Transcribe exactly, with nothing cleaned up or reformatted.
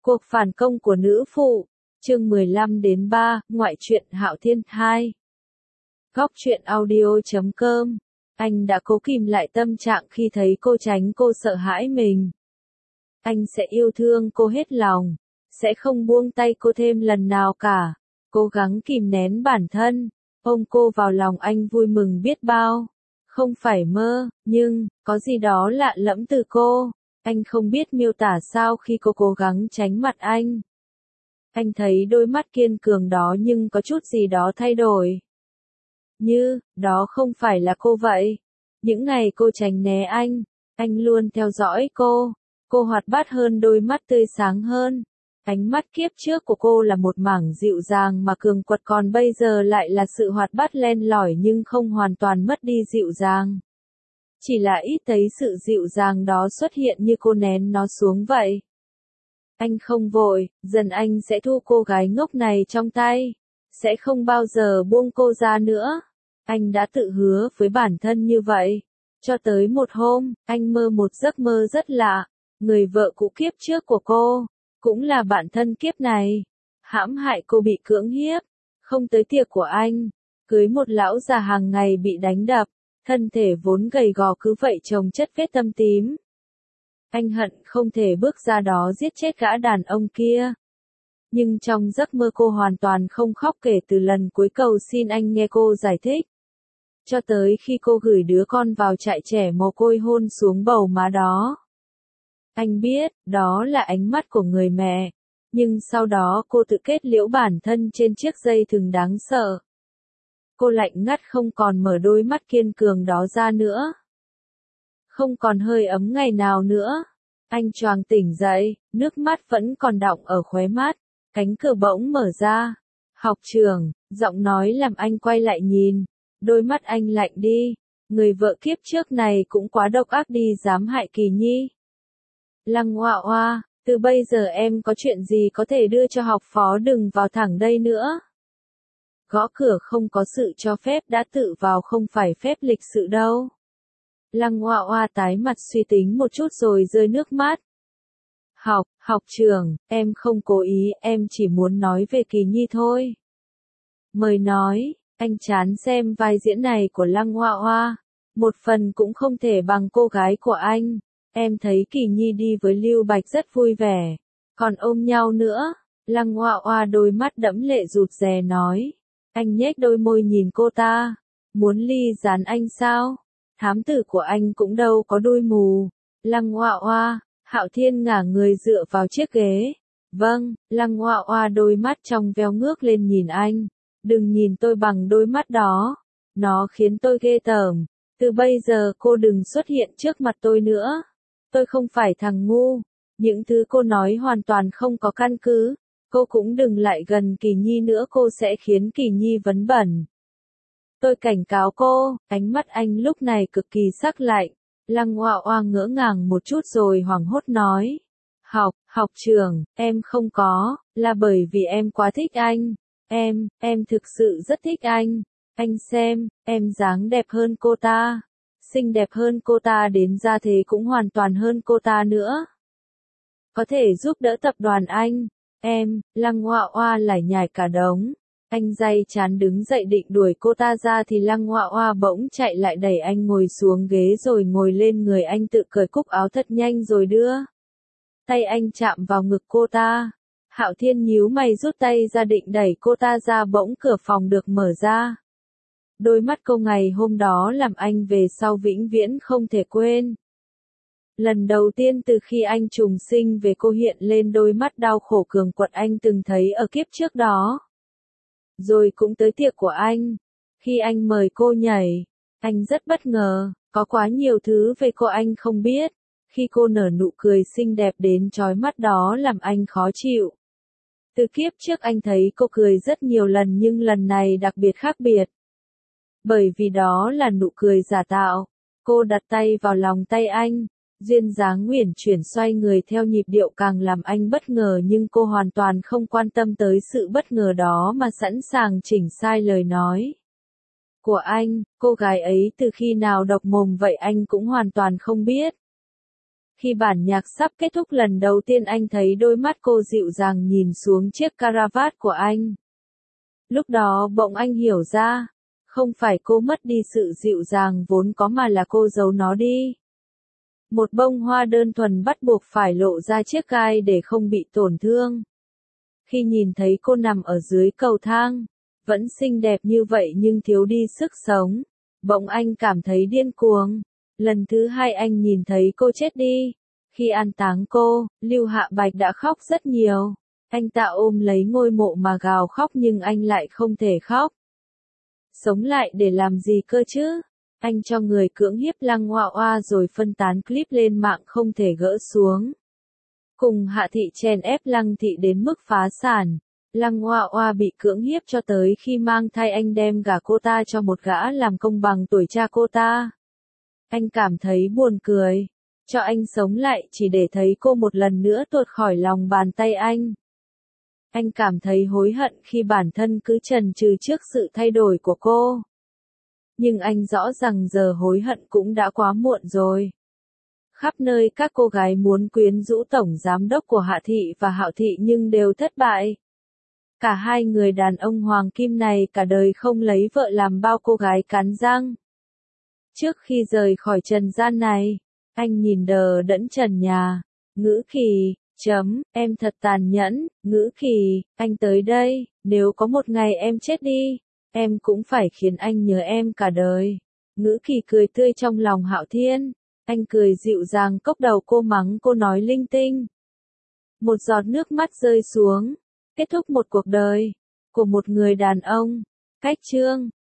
Cuộc phản công của nữ phụ, chương mười lăm đến ba, ngoại truyện Hạo Thiên hai. Góc truyện audio chấm com. Anh đã cố kìm lại tâm trạng khi thấy cô tránh cô sợ hãi mình. Anh sẽ yêu thương cô hết lòng, sẽ không buông tay cô thêm lần nào cả. Cố gắng kìm nén bản thân, ôm cô vào lòng anh vui mừng biết bao. Không phải mơ, nhưng, có gì đó lạ lẫm từ cô. Anh không biết miêu tả sao khi cô cố gắng tránh mặt anh. Anh thấy đôi mắt kiên cường đó nhưng có chút gì đó thay đổi. Như, đó không phải là cô vậy. Những ngày cô tránh né anh, anh luôn theo dõi cô. Cô hoạt bát hơn, đôi mắt tươi sáng hơn. Ánh mắt kiếp trước của cô là một mảng dịu dàng mà cường quật, còn bây giờ lại là sự hoạt bát len lỏi nhưng không hoàn toàn mất đi dịu dàng. Chỉ là ít thấy sự dịu dàng đó xuất hiện như cô nén nó xuống vậy. Anh không vội, dần anh sẽ thu cô gái ngốc này trong tay. Sẽ không bao giờ buông cô ra nữa. Anh đã tự hứa với bản thân như vậy. Cho tới một hôm, anh mơ một giấc mơ rất lạ. Người vợ cũ kiếp trước của cô, cũng là bạn thân kiếp này. Hãm hại cô bị cưỡng hiếp. Không tới tiệc của anh. Cưới một lão già hàng ngày bị đánh đập. Thân thể vốn gầy gò cứ vậy chồng chất vết thâm tím. Anh hận không thể bước ra đó giết chết gã đàn ông kia. Nhưng trong giấc mơ cô hoàn toàn không khóc kể từ lần cuối cầu xin anh nghe cô giải thích. Cho tới khi cô gửi đứa con vào trại trẻ mồ côi hôn xuống bầu má đó. Anh biết, đó là ánh mắt của người mẹ. Nhưng sau đó cô tự kết liễu bản thân trên chiếc dây thừng đáng sợ. Cô lạnh ngắt không còn mở đôi mắt kiên cường đó ra nữa. Không còn hơi ấm ngày nào nữa. Anh choàng tỉnh dậy, nước mắt vẫn còn đọng ở khóe mắt. Cánh cửa bỗng mở ra. Học trưởng, giọng nói làm anh quay lại nhìn. Đôi mắt anh lạnh đi. Người vợ kiếp trước này cũng quá độc ác đi, dám hại Kỳ Nhi. Lăng Oa Oa, từ bây giờ em có chuyện gì có thể đưa cho học phó, đừng vào thẳng đây nữa. Gõ cửa không có sự cho phép đã tự vào không phải phép lịch sự đâu. Lăng Oa Oa tái mặt suy tính một chút rồi rơi nước mắt. Học, học trưởng, em không cố ý, em chỉ muốn nói về Kỳ Nhi thôi. Mời nói, anh chán xem vai diễn này của Lăng Oa Oa. Một phần cũng không thể bằng cô gái của anh. Em thấy Kỳ Nhi đi với Lưu Bạch rất vui vẻ. Còn ôm nhau nữa. Lăng Oa Oa đôi mắt đẫm lệ rụt rè nói. Anh nhếch đôi môi nhìn cô ta. Muốn ly gián anh sao? Thám tử của anh cũng đâu có đuôi mù. Lăng Oa Oa, Hạo Thiên ngả người dựa vào chiếc ghế. Vâng, Lăng Oa Oa đôi mắt trong veo ngước lên nhìn anh. Đừng nhìn tôi bằng đôi mắt đó. Nó khiến tôi ghê tởm. Từ bây giờ cô đừng xuất hiện trước mặt tôi nữa. Tôi không phải thằng ngu. Những thứ cô nói hoàn toàn không có căn cứ. Cô cũng đừng lại gần Kỳ Nhi nữa, cô sẽ khiến Kỳ Nhi vấn bẩn. Tôi cảnh cáo cô. Ánh mắt anh lúc này cực kỳ sắc lạnh. Lăng Oa Oa ngỡ ngàng một chút rồi hoảng hốt nói. Học, học trưởng, em không có, là bởi vì em quá thích anh. Em, em thực sự rất thích anh. Anh xem, em dáng đẹp hơn cô ta. Xinh đẹp hơn cô ta đến ra thế cũng hoàn toàn hơn cô ta nữa. Có thể giúp đỡ tập đoàn anh. Em, Lăng Oa Oa lải nhải cả đống. Anh day chán đứng dậy định đuổi cô ta ra thì Lăng Oa Oa bỗng chạy lại đẩy anh ngồi xuống ghế rồi ngồi lên người anh, tự cởi cúc áo thật nhanh rồi đưa. Tay anh chạm vào ngực cô ta. Hạo Thiên nhíu mày rút tay ra định đẩy cô ta ra, bỗng cửa phòng được mở ra. Đôi mắt cô ngày hôm đó làm anh về sau vĩnh viễn không thể quên. Lần đầu tiên từ khi anh trùng sinh về, cô hiện lên đôi mắt đau khổ cường quật anh từng thấy ở kiếp trước đó. Rồi cũng tới tiệc của anh. Khi anh mời cô nhảy, anh rất bất ngờ, có quá nhiều thứ về cô anh không biết. Khi cô nở nụ cười xinh đẹp đến chói mắt đó làm anh khó chịu. Từ kiếp trước anh thấy cô cười rất nhiều lần nhưng lần này đặc biệt khác biệt. Bởi vì đó là nụ cười giả tạo. Cô đặt tay vào lòng tay anh. Duyên dáng uyển chuyển xoay người theo nhịp điệu càng làm anh bất ngờ, nhưng cô hoàn toàn không quan tâm tới sự bất ngờ đó mà sẵn sàng chỉnh sai lời nói của anh. Cô gái ấy từ khi nào độc mồm vậy anh cũng hoàn toàn không biết. Khi bản nhạc sắp kết thúc lần đầu tiên anh thấy đôi mắt cô dịu dàng nhìn xuống chiếc caravat của anh. Lúc đó bỗng anh hiểu ra, không phải cô mất đi sự dịu dàng vốn có mà là cô giấu nó đi. Một bông hoa đơn thuần bắt buộc phải lộ ra chiếc gai để không bị tổn thương. Khi nhìn thấy cô nằm ở dưới cầu thang, vẫn xinh đẹp như vậy nhưng thiếu đi sức sống, bỗng anh cảm thấy điên cuồng. Lần thứ hai anh nhìn thấy cô chết đi. Khi an táng cô, Lưu Hạ Bạch đã khóc rất nhiều. Anh ta ôm lấy ngôi mộ mà gào khóc nhưng anh lại không thể khóc. Sống lại để làm gì cơ chứ? Anh cho người cưỡng hiếp Lăng Oa Oa rồi phân tán clip lên mạng không thể gỡ xuống. Cùng Hạ Thị chèn ép Lăng Thị đến mức phá sản. Lăng Oa Oa bị cưỡng hiếp cho tới khi mang thai anh đem gả cô ta cho một gã làm công bằng tuổi cha cô ta. Anh cảm thấy buồn cười. Cho anh sống lại chỉ để thấy cô một lần nữa tuột khỏi lòng bàn tay anh. Anh cảm thấy hối hận khi bản thân cứ chần chừ trước sự thay đổi của cô. Nhưng anh rõ rằng giờ hối hận cũng đã quá muộn rồi. Khắp nơi các cô gái muốn quyến rũ tổng giám đốc của Hạ Thị và Hạo Thị nhưng đều thất bại. Cả hai người đàn ông hoàng kim này cả đời không lấy vợ làm bao cô gái cắn răng. Trước khi rời khỏi trần gian này, anh nhìn đờ đẫn trần nhà, Ngữ Kỳ, chấm, em thật tàn nhẫn, Ngữ Kỳ, anh tới đây, nếu có một ngày em chết đi, em cũng phải khiến anh nhớ em cả đời. Ngữ Kỳ cười tươi trong lòng Hạo Thiên, anh cười dịu dàng cốc đầu cô mắng cô nói linh tinh. Một giọt nước mắt rơi xuống, kết thúc một cuộc đời của một người đàn ông. Cách chương